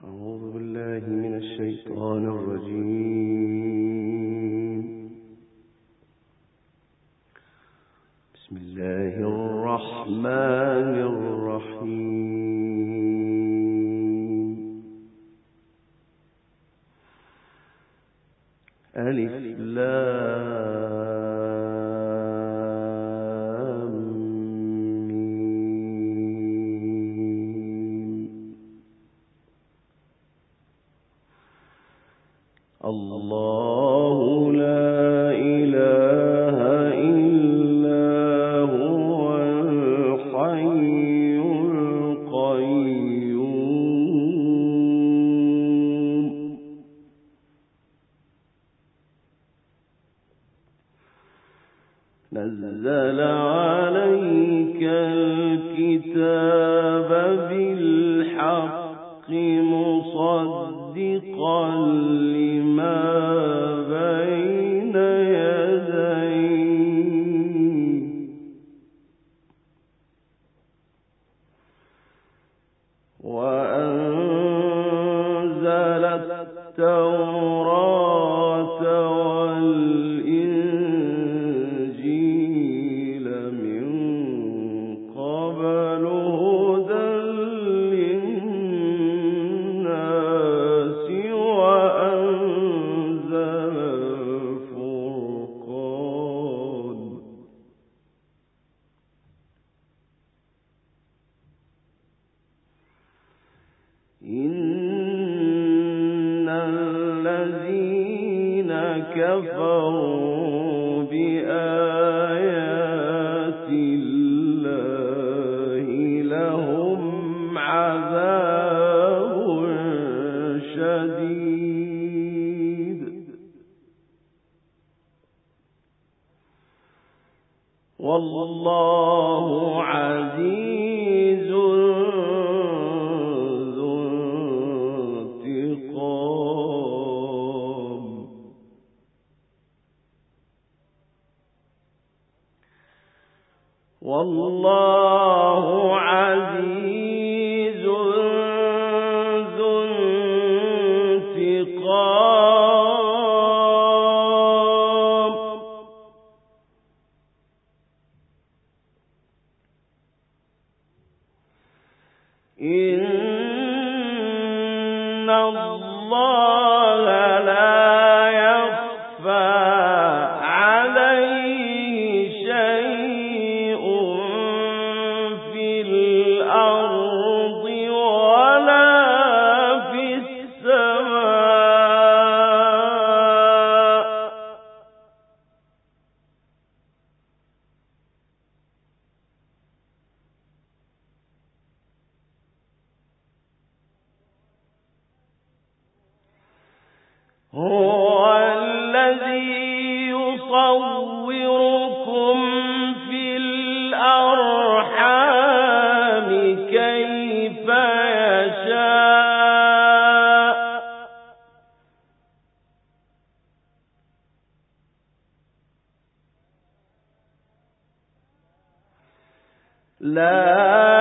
أعوذ بالله من الشيطان الرجيم. بسم الله الرحمن الرحيم. ألف لام ميم. الله لا إله إلا هو الحي القيوم. نزل عليك الكتاب بالحق مصدقا لما بين يديه وأنزل التوراة والإنجيل من قبل هدى للناس وأنزل الفرقان. إن الذين كفروا بآيات الله لهم عذاب شديد والله عزيز ذو انتقام. والله عزيز ذو انتقام. إن الله لا يخفى عليه شيء في الأرض ولا في السماء. هو الذي يصوركم في الأرحام كيف يشاء. لا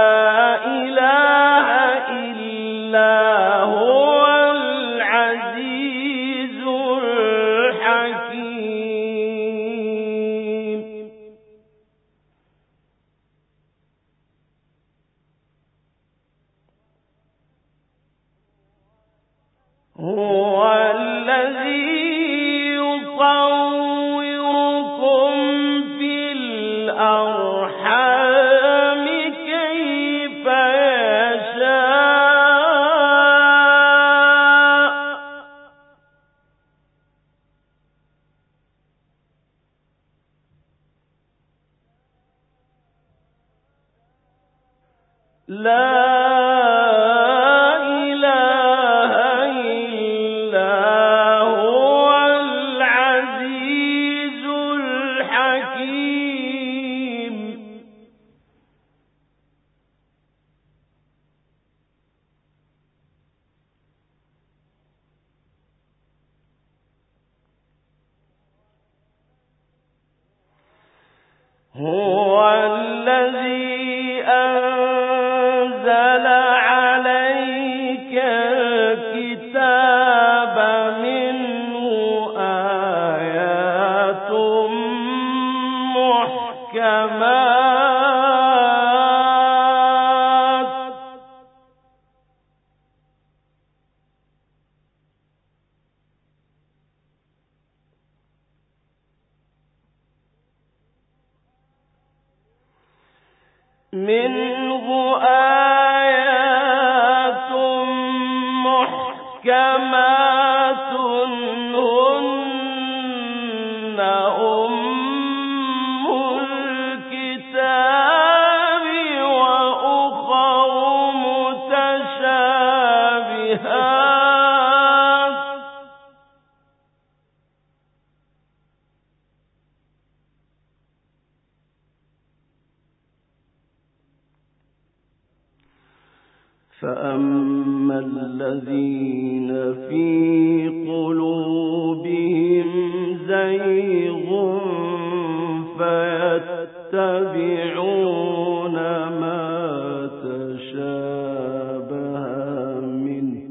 إله إلا هو العزيز الحكيم. هو الذي يصوركم في الأرحام كيف يشاء. لا إله إلا هو العزيز الحكيم. هو الذي أنزل عليك منه آيات محكمات هن أم الكتاب وأخر متشابهات فأما الذين في قلوبهم زيغ فيتبعون ما تشابه منه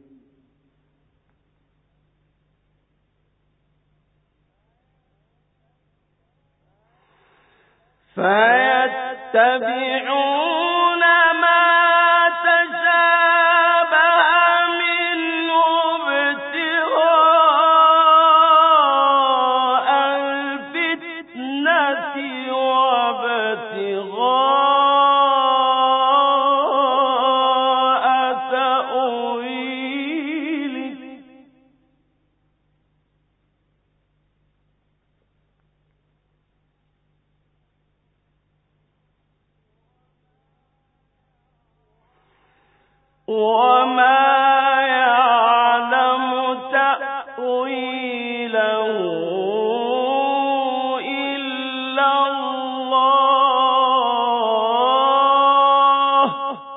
وما يعلم تأويله إلا الله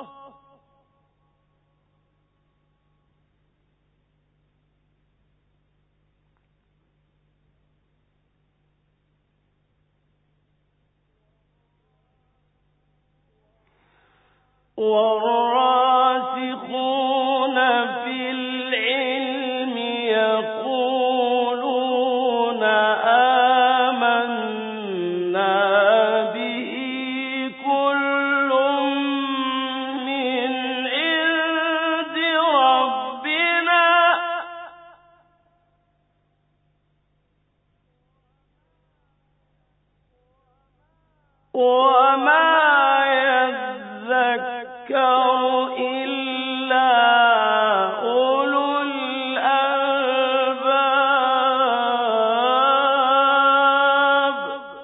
والراسخون في العلم يقولون آمنا به كل من عند ربنا وما يذكر إلا أولو الألباب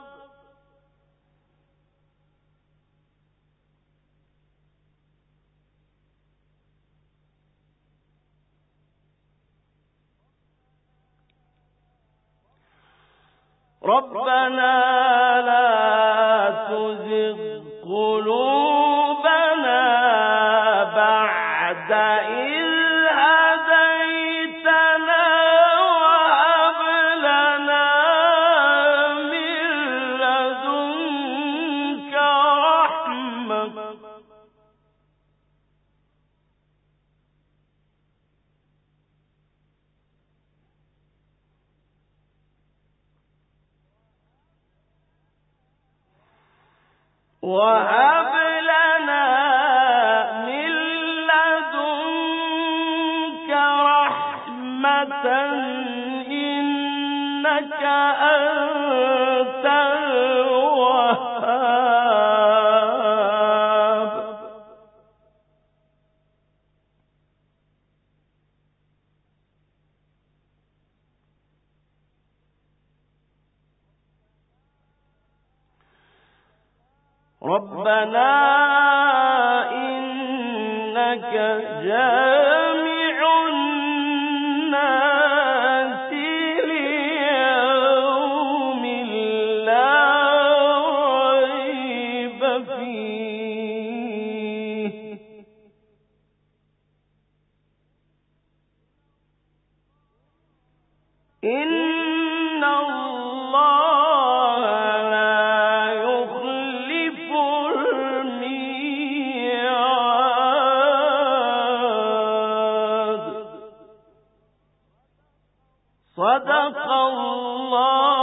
ربنا لا تزغ قلوبنا بعد إذ هديتنا وهب لنا من لدنك رحمة وهب لنا من لدنك رحمة إنك أنت الوهاب ربنا إنك جامع الناس ليوم لا ريب فيه إن الله لا يخلف الميعاد صدق الله